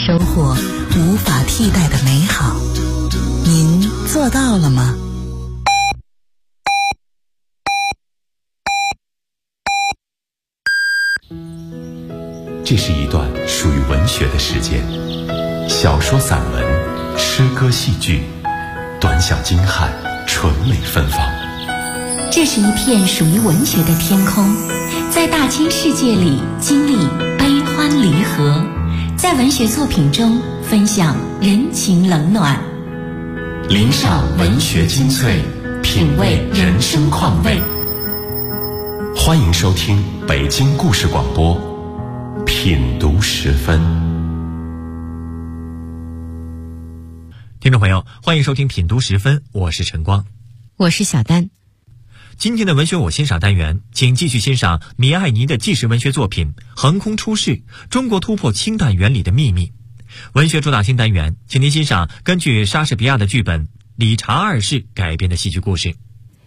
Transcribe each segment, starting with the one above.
收获无法替代的美好。您做到了吗？ 这是一段属于文学的时间，小说、散文、诗歌、戏剧，短小精悍，纯美芬芳。 这是一片属于文学的天空，在大千世界里经历悲欢离合，在文学作品中分享人情冷暖， 领赏文学精粹，品味人生况味。欢迎收听北京故事广播品读时分。 听众朋友，欢迎收听品读时分，我是晨光， 我是小丹。 今天的文学我欣赏单元，请继续欣赏米艾尼的纪实文学作品《横空出世：中国突破氢弹原理的秘密》。文学主打新单元，请您欣赏根据莎士比亚的剧本《理查二世》改编的戏剧故事。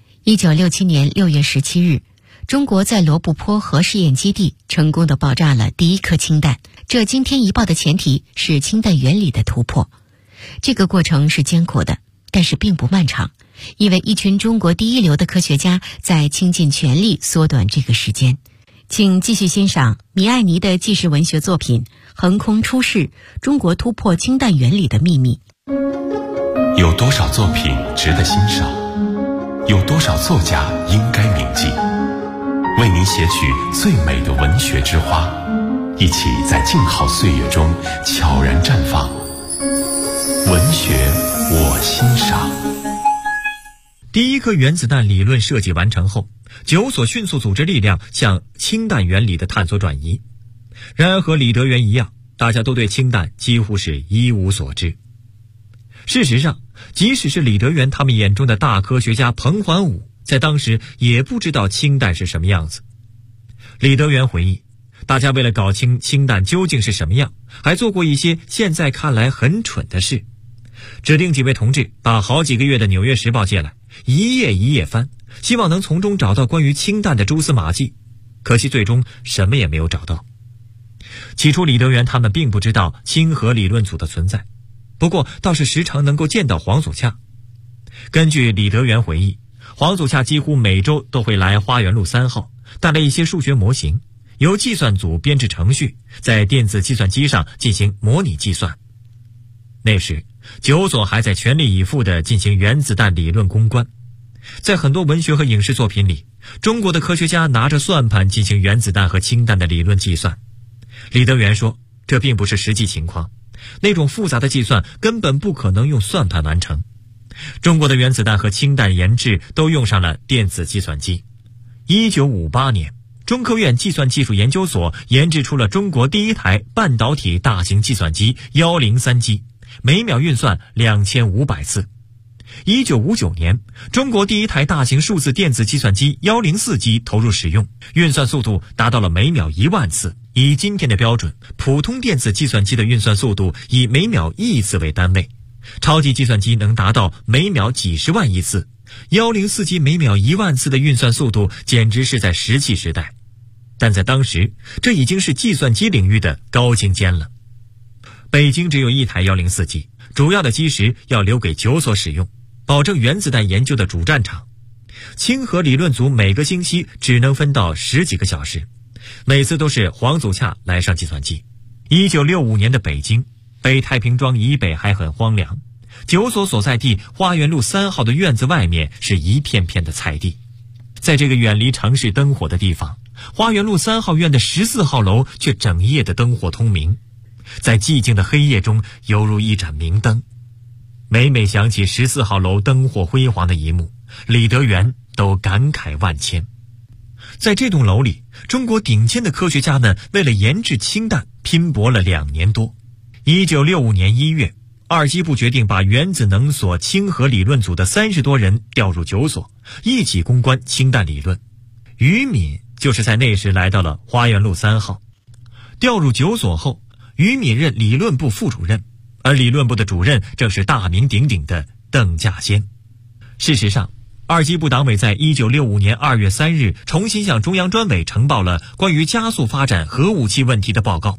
1967年6月17日，中国在罗布泊核试验基地成功地爆炸了第一颗氢弹，这惊天一爆的前提是氢弹原理的突破。这个过程是艰苦的，但是并不漫长，因为一群中国第一流的科学家在倾尽全力缩短这个时间。请继续欣赏米艾尼的纪实文学作品《横空出世：中国突破氢弹原理的秘密》。 有多少作品值得欣赏？有多少作家应该铭记？为您撷取最美的文学之花，一起在静好岁月中悄然绽放。文学我欣赏。 第一颗原子弹理论设计完成后，九所迅速组织力量向氢弹原理的探索转移。然而和李德元一样，大家都对氢弹几乎是一无所知。事实上，即使是李德元他们眼中的大科学家彭桓武，在当时也不知道氢弹是什么样子。李德元回忆，大家为了搞清氢弹究竟是什么样，还做过一些现在看来很蠢的事。指定几位同志把好几个月的《纽约时报》借来，一页一页翻，希望能从中找到关于氢弹的蛛丝马迹。可惜最终什么也没有找到。起初李德元他们并不知道氢核理论组的存在，不过倒是时常能够见到黄祖洽。根据李德元回忆，黄祖洽几乎每周都会来花园路3号，带来一些数学模型，由计算组编制程序，在电子计算机上进行模拟计算。那时九所还在全力以赴地进行原子弹理论攻关。在很多文学和影视作品里，中国的科学家拿着算盘进行原子弹和氢弹的理论计算。李德元说，这并不是实际情况，那种复杂的计算根本不可能用算盘完成。中国的原子弹和氢弹研制都用上了电子计算机。1958年，中科院计算技术研究所研制出了中国第一台半导体大型计算机103机，每秒运算2500次。1959年，中国第一台大型数字电子计算机104机投入使用，运算速度达到了每秒10000次。以今天的标准，普通电子计算机的运算速度以每秒亿次为单位，超级计算机能达到每秒几十万亿次。104机每秒10000次的运算速度简直是在石器时代，但在当时，这已经是计算机领域的高精尖了。北京只有一台104机，主要的基石要留给九所使用，保证原子弹研究的主战场。氢核理论组每个星期只能分到10几个小时，每次都是黄祖洽来上计算机。1965年的北京，北太平庄以北还很荒凉，九所所在地花园路3号的院子外面是一片片的菜地。在这个远离城市灯火的地方，花园路3号院的14号楼却整夜的灯火通明，在寂静的黑夜中犹如一盏明灯。每每想起14号楼灯火辉煌的一幕，李德元都感慨万千。在这栋楼里，中国顶尖的科学家们为了研制氢弹拼搏了2年多。1965年1月，二机部决定把原子能所氢核理论组的30多人调入九所，一起攻关氢弹理论。于敏就是在那时来到了花园路3号。调入九所后，于敏任理论部副主任，而理论部的主任正是大名鼎鼎的邓稼先。事实上，二机部党委在1965年2月3日重新向中央专委呈报了关于加速发展核武器问题的报告。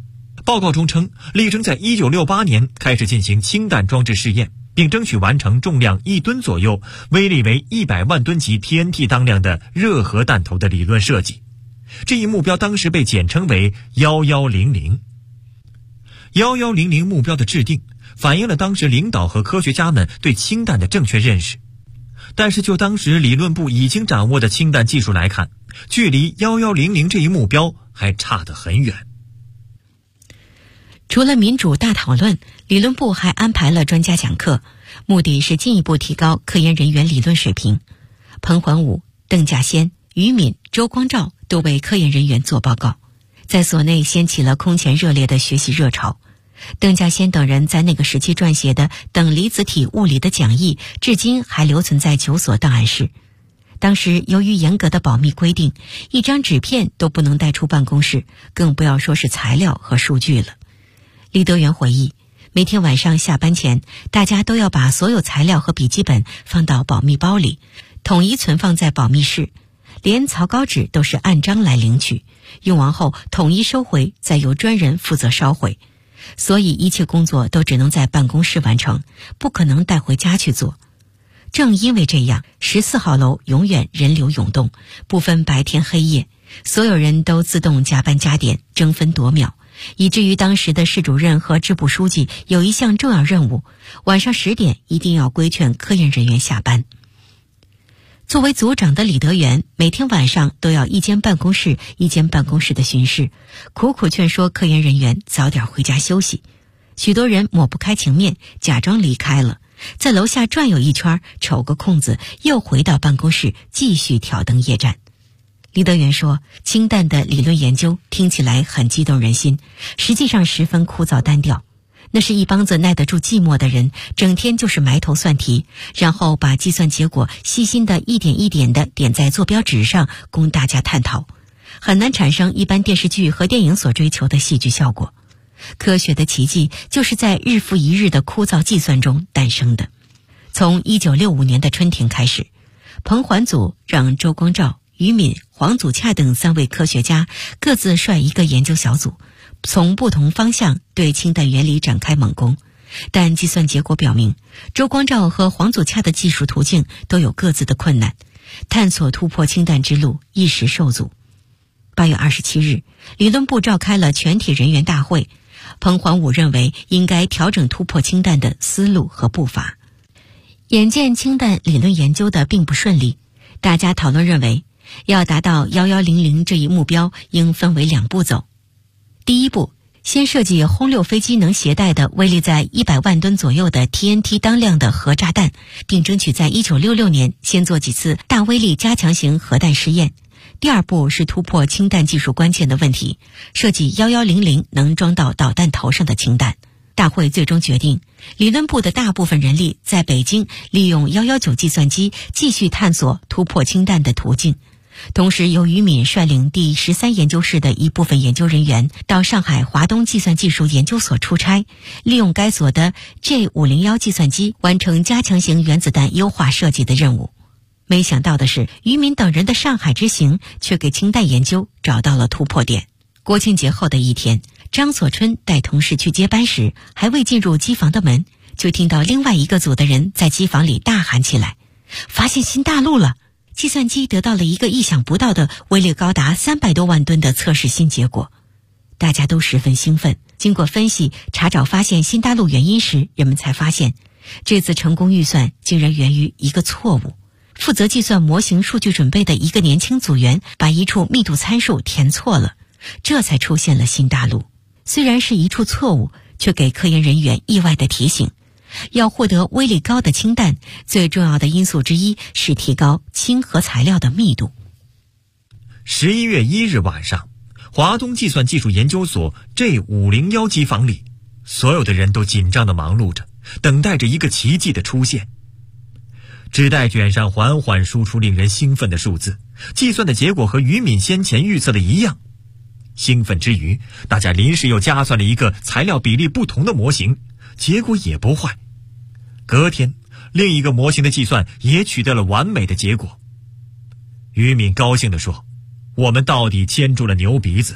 报告中称，力争在1968年开始进行氢弹装置试验，并争取完成重量1吨左右、威力为100万吨级 TNT 当量的热核弹头的理论设计。这一目标当时被简称为1100。1100目标的制定，反映了当时领导和科学家们对氢弹的正确认识。但是就当时理论部已经掌握的氢弹技术来看，距离1100这一目标还差得很远。 除了民主大讨论，理论部还安排了专家讲课，目的是进一步提高科研人员理论水平。彭桓武、邓稼先、于敏、周光召都为科研人员做报告，在所内掀起了空前热烈的学习热潮。邓稼先等人在那个时期撰写的《等离子体物理的讲义》至今还留存在9所档案室。当时由于严格的保密规定，一张纸片都不能带出办公室，更不要说是材料和数据了。李德元回忆，每天晚上下班前，大家都要把所有材料和笔记本放到保密包里，统一存放在保密室，连草稿纸都是按章来领取，用完后统一收回，再由专人负责烧毁。所以一切工作都只能在办公室完成，不可能带回家去做。正因为这样，14号楼永远人流涌动，不分白天黑夜，所有人都自动加班加点，争分夺秒，以至于当时的市主任和支部书记有一项重要任务，晚上10点一定要规劝科研人员下班。作为组长的李德元，每天晚上都要一间办公室一间办公室的巡视，苦苦劝说科研人员早点回家休息。许多人抹不开情面，假装离开了，在楼下转悠一圈，瞅个空子，又回到办公室继续挑灯夜战。李德元说，氢弹的理论研究听起来很激动人心，实际上十分枯燥单调。那是一帮子耐得住寂寞的人，整天就是埋头算题，然后把计算结果细心的一点一点的点在坐标纸上，供大家探讨，很难产生一般电视剧和电影所追求的戏剧效果。科学的奇迹就是在日复一日的枯燥计算中诞生的。从1965年的春天开始，彭桓组让周光召、于敏、黄祖洽等3位科学家各自率一个研究小组，从不同方向对氢弹原理展开猛攻。但计算结果表明，周光召和黄祖洽的技术途径都有各自的困难，探索突破氢弹之路一时受阻。8月27日，理论部召开了全体人员大会，彭桓武认为应该调整突破氢弹的思路和步伐。眼见氢弹理论研究的并不顺利，大家讨论认为，要达到1100这一目标，应分为2步走。第一步，先设计轰六飞机能携带的威力在100万吨左右的 TNT 当量的核炸弹，并争取在1966年先做几次大威力加强型核弹试验。第二步是突破氢弹技术关键的问题，设计1100能装到导弹头上的氢弹。大会最终决定，理论部的大部分人力在北京利用119计算机继续探索突破氢弹的途径。同时由于敏率领第13研究室的一部分研究人员到上海华东计算技术研究所出差，利用该所的 G501 计算机完成加强型原子弹优化设计的任务。没想到的是，于敏等人的上海之行却给氢弹研究找到了突破点。国庆节后的一天，张所春带同事去接班时，还未进入机房的门，就听到另外一个组的人在机房里大喊起来：“发现新大陆了！”计算机得到了一个意想不到的威力高达300多万吨的测试新结果，大家都十分兴奋。经过分析查找发现新大陆原因时，人们才发现，这次成功预算竟然源于一个错误。负责计算模型数据准备的一个年轻组员把一处密度参数填错了，这才出现了新大陆。虽然是一处错误，却给科研人员意外的提醒。要获得威力高的氢弹，最重要的因素之一是提高氢核材料的密度。 11月1日晚上，华东计算技术研究所 G501 机房里，所有的人都紧张地忙碌着，等待着一个奇迹的出现。纸袋卷上缓缓输出令人兴奋的数字，计算的结果和于敏先前预测的一样。兴奋之余，大家临时又加算了一个材料比例不同的模型，结果也不坏。隔天，另一个模型的计算也取得了完美的结果。于敏高兴地说：“我们到底牵住了牛鼻子，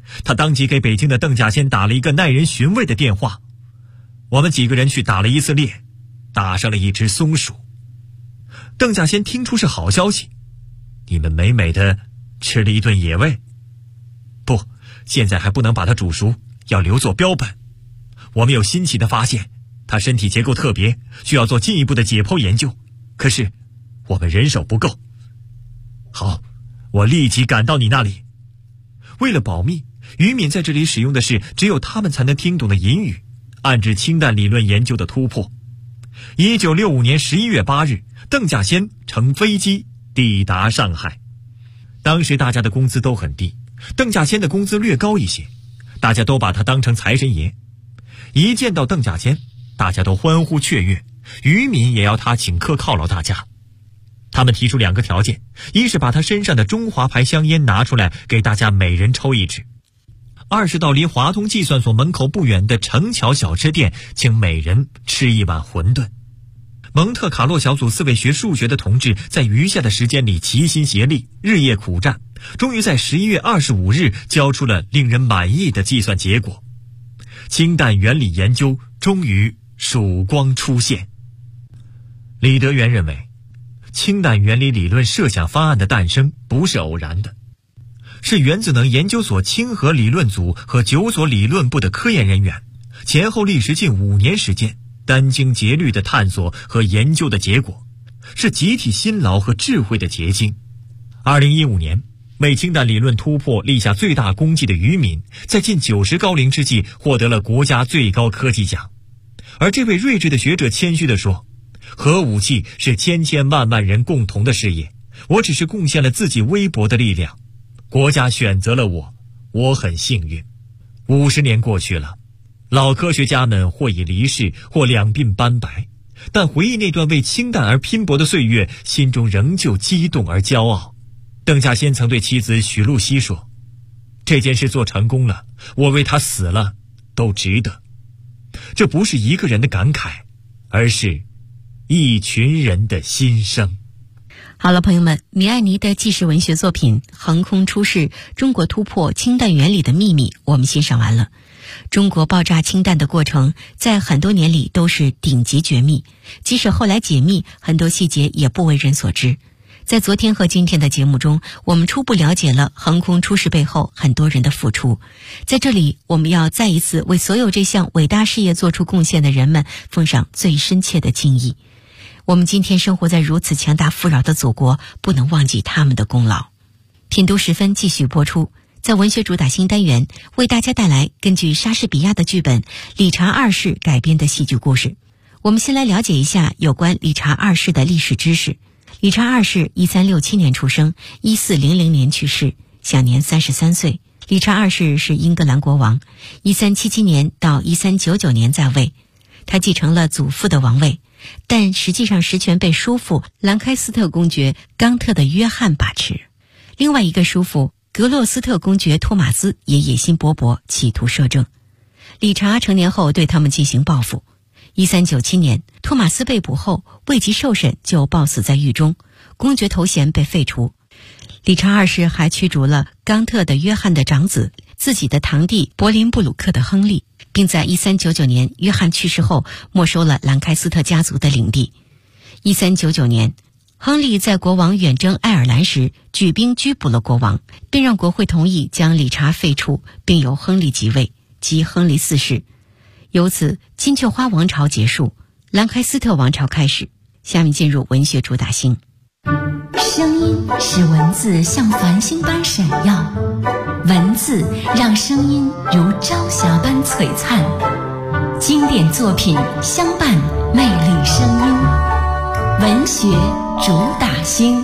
他当即给北京的邓稼先打了一个耐人寻味的电话。我们几个人去打了一次猎，打上了一只松鼠。邓稼先听出是好消息，你们美美的吃了一顿野味。不，现在还不能把它煮熟，要留作标本。我们有新奇的发现，它身体结构特别，需要做进一步的解剖研究，可是我们人手不够。好，我立即赶到你那里。为了保密，于敏在这里使用的是只有他们才能听懂的隐语，暗指氢弹理论研究的突破。1965年11月8日，邓稼先乘飞机抵达上海。当时大家的工资都很低，邓稼先的工资略高一些，大家都把他当成财神爷。一见到邓稼先，大家都欢呼雀跃，于敏也要他请客犒劳大家。他们提出2个条件，一是把他身上的中华牌香烟拿出来给大家每人抽一支，二是到离华东计算所门口不远的城桥小吃店请每人吃一碗馄饨。蒙特卡洛小组4位学数学的同志在余下的时间里齐心协力，日夜苦战，终于在11月25日交出了令人满意的计算结果。氢弹原理研究终于曙光出现。李德元认为，氢弹原理理论设想方案的诞生不是偶然的，是原子能研究所氢核理论组和9所理论部的科研人员前后历时近5年时间，殚精竭虑的探索和研究的结果，是集体辛劳和智慧的结晶。2015年，为氢弹理论突破立下最大功绩的于敏，在近90高龄之际获得了国家最高科技奖。而这位睿智的学者谦虚地说，核武器是千千万万人共同的事业，我只是贡献了自己微薄的力量，国家选择了我很幸运。50年过去了，老科学家们或已离世，或两鬓斑白，但回忆那段为氢弹而拼搏的岁月，心中仍旧激动而骄傲。邓稼先曾对妻子许露西说，这件事做成功了，我为他死了都值得。这不是一个人的感慨，而是一群人的心声。 好了，朋友们，米艾尼的纪实文学作品《横空出世：中国突破氢弹原理的秘密》我们欣赏完了。中国爆炸氢弹的过程在很多年里都是顶级绝密，即使后来解密，很多细节也不为人所知。在昨天和今天的节目中，我们初步了解了横空出世背后很多人的付出。在这里，我们要再一次为所有这项伟大事业做出贡献的人们奉上最深切的敬意。我们今天生活在如此强大富饶的祖国，不能忘记他们的功劳。品读时分继续播出，在文学主打新单元为大家带来根据莎士比亚的剧本《理查二世》改编的戏剧故事。我们先来了解一下有关理查二世的历史知识。理查二世1367年出生，1400年去世，享年33岁。理查二世是英格兰国王，1377年到1399年在位。他继承了祖父的王位，但实际上实权被叔父兰开斯特公爵冈特的约翰把持。另外一个叔父格洛斯特公爵托马斯也野心勃勃，企图摄政。理查成年后对他们进行报复。1397年，托马斯被捕后未及受审就暴死在狱中，公爵头衔被废除。理查二世还驱逐了冈特的约翰的长子，自己的堂弟柏林布鲁克的亨利，并在1399年约翰去世后没收了兰开斯特家族的领地。1399年，亨利在国王远征爱尔兰时举兵拘捕了国王，并让国会同意将理查废除，并由亨利即位，即亨利4世。由此，金雀花王朝结束，兰开斯特王朝开始。下面进入文学主打星。 声音使文字像繁星般闪耀，文字让声音如朝霞般璀璨。经典作品相伴，魅力声音。文学主打星。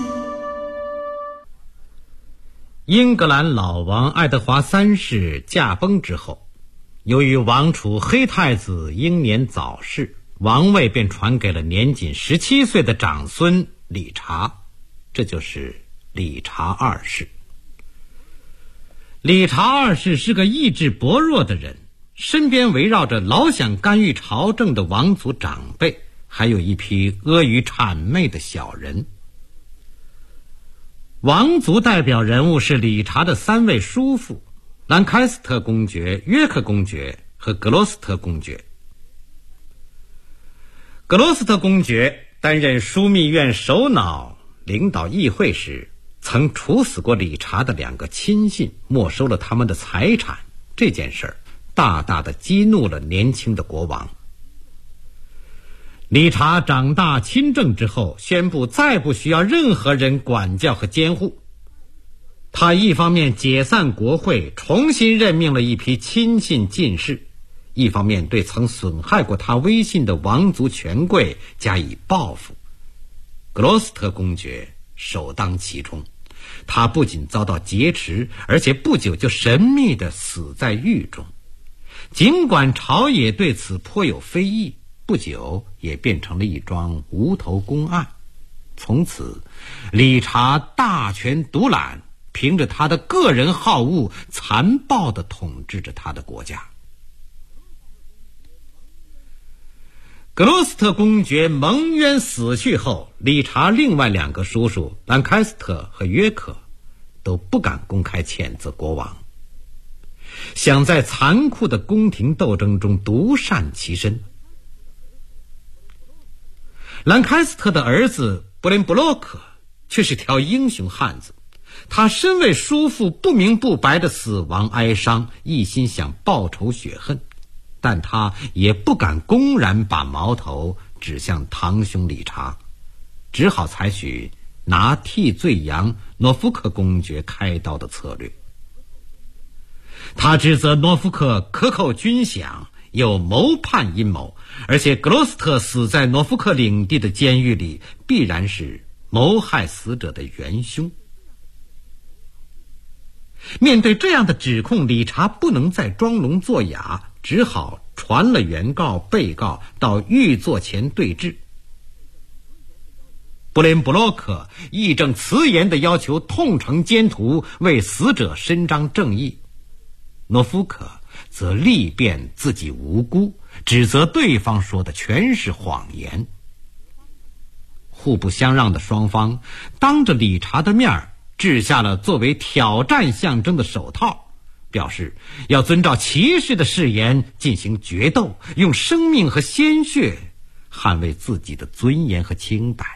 英格兰老王爱德华3世驾崩之后，由于王储黑太子英年早逝，王位便传给了年仅17岁的长孙理查，这就是理查二世。理查二世是个意志薄弱的人，身边围绕着老想干预朝政的王族长辈，还有一批阿谀谄媚的小人。王族代表人物是理查的3位叔父， 兰开斯特公爵、约克公爵和格罗斯特公爵。格罗斯特公爵担任枢密院首脑，领导议会时，曾处死过理查的2个亲信，没收了他们的财产。这件事儿大大的激怒了年轻的国王。理查长大亲政之后，宣布再不需要任何人管教和监护。他一方面解散国会，重新任命了一批亲信进士，一方面对曾损害过他威信的王族权贵加以报复。格罗斯特公爵首当其冲，他不仅遭到劫持，而且不久就神秘地死在狱中。尽管朝野对此颇有非议，不久也变成了一桩无头公案。从此，理查大权独揽，凭着他的个人好恶，残暴地统治着他的国家。格罗斯特公爵蒙冤死去后，理查另外2个叔叔兰开斯特和约克都不敢公开谴责国王，想在残酷的宫廷斗争中独善其身。兰开斯特的儿子布林布洛克却是条英雄汉子，他身为叔父不明不白的死亡哀伤，一心想报仇雪恨，但他也不敢公然把矛头指向堂兄理查，只好采取拿替罪羊诺福克公爵开刀的策略。他指责诺福克克扣军饷，有谋叛阴谋，而且格罗斯特死在诺福克领地的监狱里，必然是谋害死者的元凶。面对这样的指控，理查不能再装聋作哑，只好传了原告、被告到狱座前对质。布林布洛克义正辞严地要求痛惩奸徒，为死者伸张正义。诺福克则力辩自己无辜，指责对方说的全是谎言。互不相让的双方当着理查的面掷下了作为挑战象征的手套，表示要遵照骑士的誓言进行决斗，用生命和鲜血捍卫自己的尊严和清白。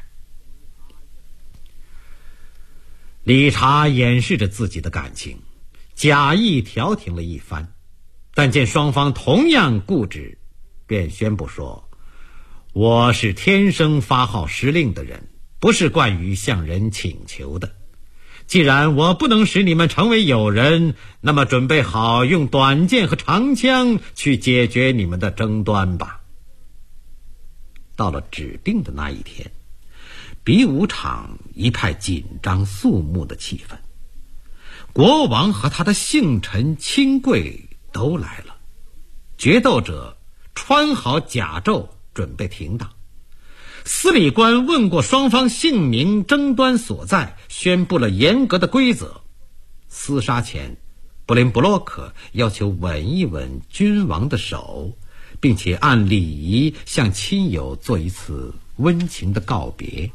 理查掩饰着自己的感情，假意调停了一番，但见双方同样固执，便宣布说：我是天生发号施令的人，不是惯于向人请求的。既然我不能使你们成为友人，那么准备好用短剑和长枪去解决你们的争端吧。到了指定的那一天，比武场一派紧张肃穆的气氛。国王和他的幸臣亲贵都来了，决斗者穿好甲胄，准备停当。司礼官问过双方姓名、争端所在，宣布了严格的规则。厮杀前，布林布洛克要求吻一吻君王的手，并且按礼仪向亲友做一次温情的告别。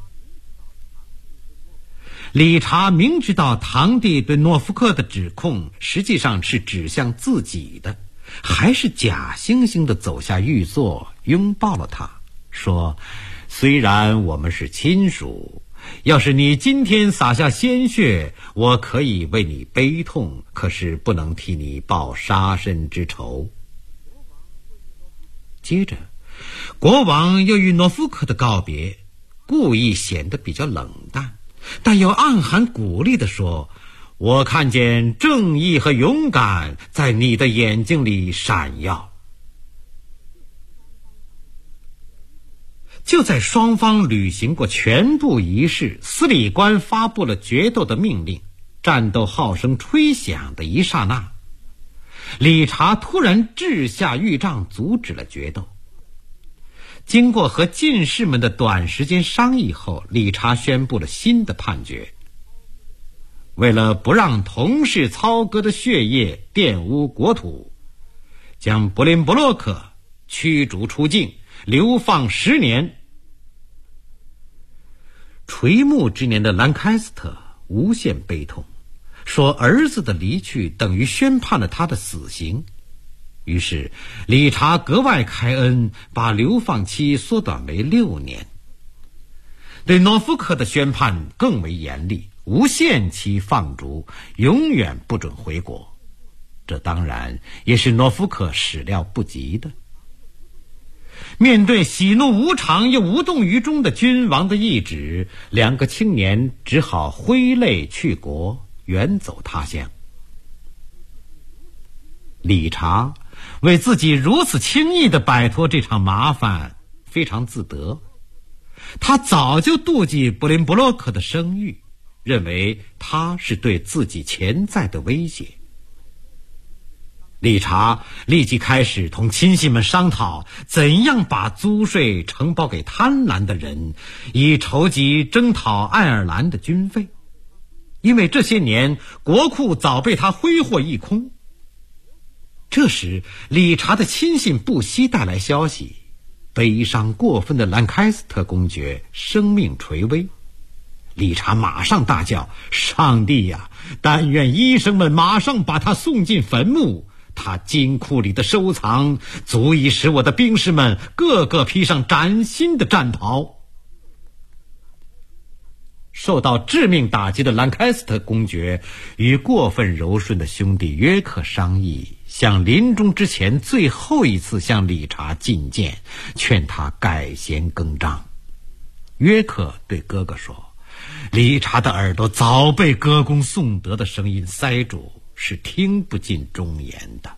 理查明知道堂弟对诺福克的指控实际上是指向自己的，还是假惺惺地走下御座，拥抱了他，说：虽然我们是亲属，要是你今天洒下鲜血，我可以为你悲痛，可是不能替你报杀身之仇。接着，国王又与诺福克的告别，故意显得比较冷淡，但又暗含鼓励地说：我看见正义和勇敢在你的眼睛里闪耀。就在双方履行过全部仪式，司礼官发布了决斗的命令，战斗号声吹响的一刹那，理查突然掷下御杖，阻止了决斗。经过和进士们的短时间商议后，理查宣布了新的判决。为了不让同事操戈的血液玷污国土，将布林布洛克驱逐出境，流放10年。垂暮之年的兰开斯特无限悲痛， 说儿子的离去等于宣判了他的死刑。于是理查格外开恩，把流放期缩短为6年。对诺福克的宣判更为严厉，无限期放逐，永远不准回国。这当然也是诺福克始料不及的。面对喜怒无常又无动于衷的君王的懿旨，2个青年只好挥泪去国，远走他乡。理查为自己如此轻易地摆脱这场麻烦非常自得，他早就妒忌布林布洛克的声誉，认为他是对自己潜在的威胁。理查立即开始同亲信们商讨，怎样把租税承包给贪婪的人，以筹集征讨爱尔兰的军费。因为这些年国库早被他挥霍一空。这时理查的亲信不惜带来消息，悲伤过分的兰开斯特公爵生命垂危。理查马上大叫：上帝呀，但愿医生们马上把他送进坟墓，他金库里的收藏足以使我的兵士们个个披上崭新的战袍。受到致命打击的兰开斯特公爵与过分柔顺的兄弟约克商议，向临终之前最后一次向理查进谏，劝他改弦更张。约克对哥哥说，理查的耳朵早被歌功颂德的声音塞住，是听不进忠言的。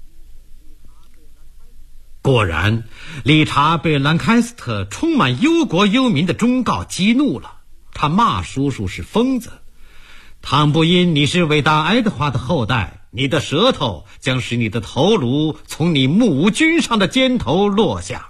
果然，理查被兰开斯特充满忧国忧民的忠告激怒了，他骂叔叔是疯子。倘不因你是伟大爱德华的后代，你的舌头将使你的头颅从你目无君上的肩头落下。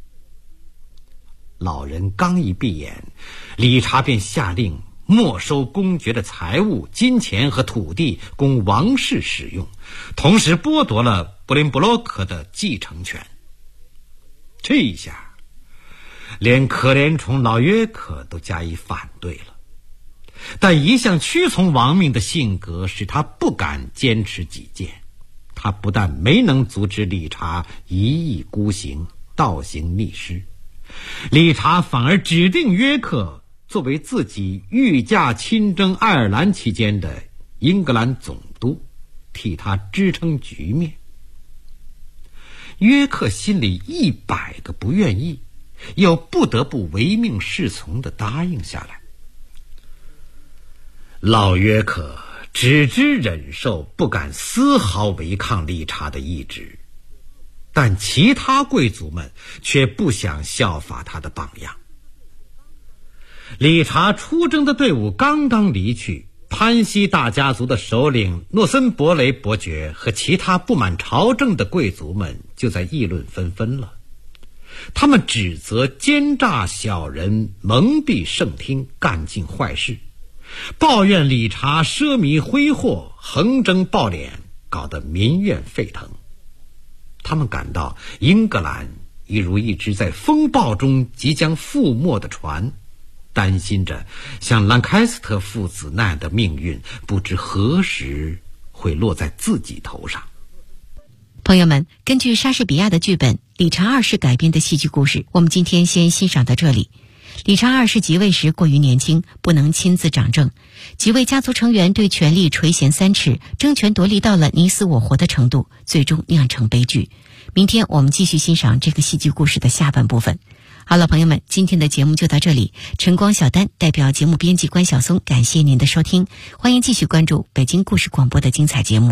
老人刚一闭眼，理查便下令没收公爵的财物、金钱和土地供王室使用，同时剥夺了布林布洛克的继承权。这一下连可怜虫老约克都加以反对了，但一向屈从王命的性格使他不敢坚持己见。他不但没能阻止理查一意孤行、倒行逆施，理查反而指定约克作为自己御驾亲征爱尔兰期间的英格兰总督，替他支撑局面。约克心里100个不愿意，又不得不唯命是从地答应下来。老约克只知忍受，不敢丝毫违抗理查的意志，但其他贵族们却不想效法他的榜样。理查出征的队伍刚刚离去，潘西大家族的首领诺森伯雷伯爵和其他不满朝政的贵族们就在议论纷纷了。他们指责奸诈小人蒙蔽圣听，干尽坏事，抱怨理查奢靡挥霍，横征暴敛，搞得民怨沸腾。他们感到英格兰一如一只在风暴中即将覆没的船，担心着像兰开斯特父子那样的命运不知何时会落在自己头上。 朋友们，根据莎士比亚的剧本《理查二世》改编的戏剧故事，我们今天先欣赏到这里。理查二世即位时过于年轻，不能亲自掌政，几位家族成员对权力垂涎3尺，争权夺利到了你死我活的程度，最终酿成悲剧。明天我们继续欣赏这个戏剧故事的下半部分。好了，朋友们，今天的节目就到这里。晨光小丹代表节目编辑关晓松，感谢您的收听，欢迎继续关注北京故事广播的精彩节目。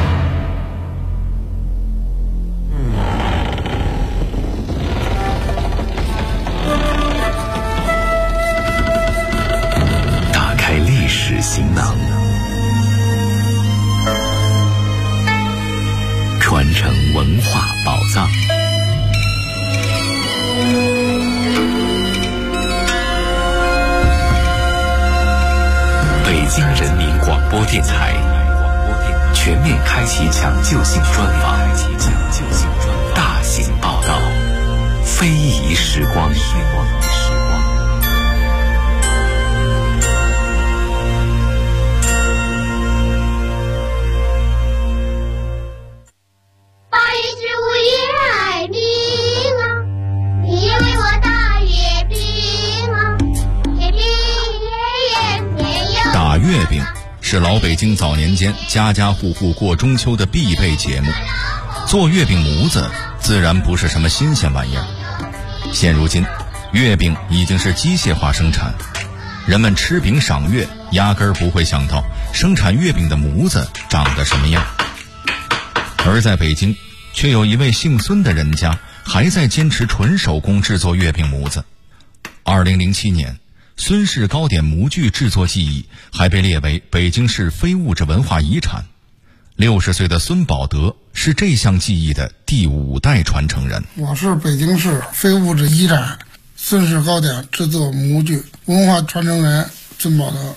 打开历史行囊，传承文化宝藏。北京人民广播电台全面开启抢救性专访，大型报道，非遗时光。 是老北京早年间家家户户过中秋的必备节目。做月饼模子自然不是什么新鲜玩意儿。现如今，月饼已经是机械化生产，人们吃饼赏月，压根儿不会想到生产月饼的模子长得什么样。而在北京，却有一位姓孙的人家还在坚持纯手工制作月饼模子。2007年，孙氏糕点模具制作技艺还被列为北京市非物质文化遗产。60岁的孙宝德是这项技艺的第5代传承人。 我是北京市非物质遗产孙氏糕点制作模具文化传承人孙宝德。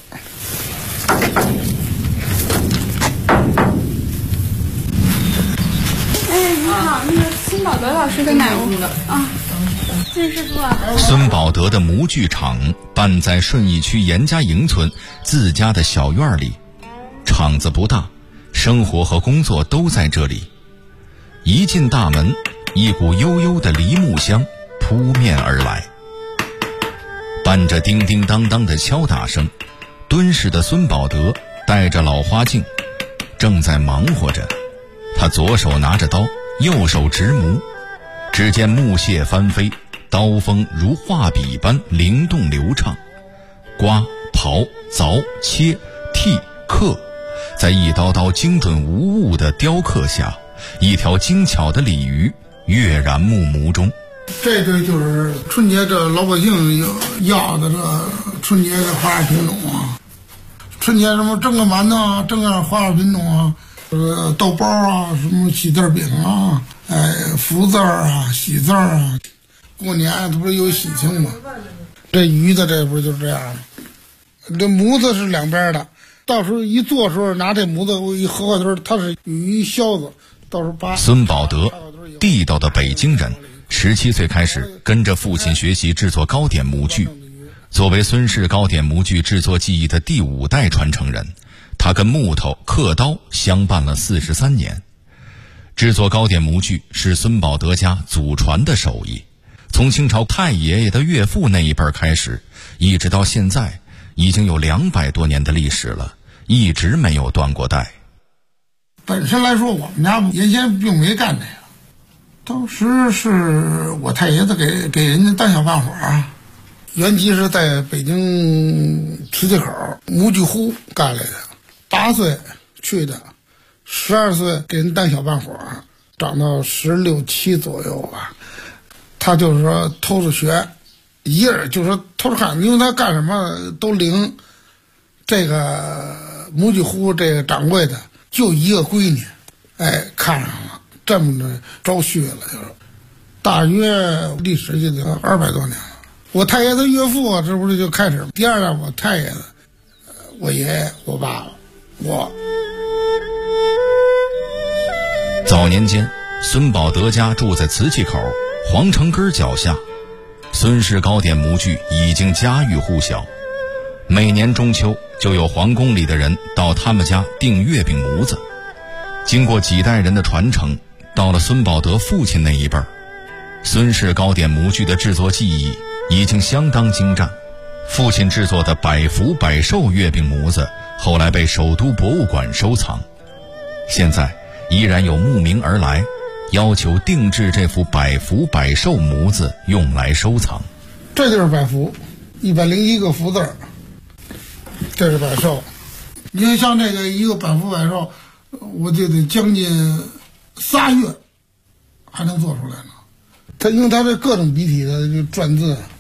你好，那个孙宝德老师在哪屋的啊？这是师傅。 孙宝德的模具厂办在顺义区严家营村自家的小院里，厂子不大，生活和工作都在这里。一进大门，一股悠悠的梨木香扑面而来，伴着叮叮当当的敲打声，敦实的孙宝德戴着老花镜，正在忙活着。他左手拿着刀，右手执模，只见木屑翻飞，刀锋如画笔般灵动流畅，刮、刨、凿、切、剔、刻，在一刀刀精准无误的雕刻下，一条精巧的鲤鱼跃然目眸中。 这对就是春节这老百姓要的这春节的花样品种啊，春节什么蒸个馒头啊，蒸个花样品种啊，豆包啊，什么喜字饼啊，福字啊，喜字啊，过年它不是有喜庆吗？这鱼的这不是就是这样吗？这模子是两边的，到时候一做的时候拿这模子一合块头，它是有一销子，到时候把。 孙宝德，地道的北京人，17岁开始跟着父亲学习制作糕点模具。作为孙氏糕点模具制作技艺的第5代传承人，他跟木头、刻刀相伴了43年。制作糕点模具是孙宝德家祖传的手艺，从清朝太爷爷的岳父那一辈开始，一直到现在，已经有200多年的历史了，一直没有断过代。 本身来说，我们家原先并没干这个，当时是我太爷子给人家当小办伙啊。原籍是在北京磁器口模具户干来的，8岁去的，12岁给人当小办伙，长到16、17左右吧。他就是说偷着学，一人就是说偷着看，因为他干什么都灵。这个模具户这个掌柜的就一个闺女，看上了，这么着招婿了，就是大约历史就得200多年了。我太爷的岳父这不是就开始，第二代我太爷子，我爷爷、我爸爸，我。 早年间，孙宝德家住在磁器口皇城根脚下，孙氏糕点模具已经家喻户晓，每年中秋就有皇宫里的人到他们家订月饼模子。经过几代人的传承，到了孙宝德父亲那一辈儿，孙氏糕点模具的制作技艺已经相当精湛。父亲制作的百福百寿月饼模子后来被首都博物馆收藏，现在依然有慕名而来，要求定制这幅百福百寿模子用来收藏。 这就是百福，101个福字，这是百寿。你看像这个一个百福百寿，我就得将近3月还能做出来呢。它因为它这各种笔体的篆字，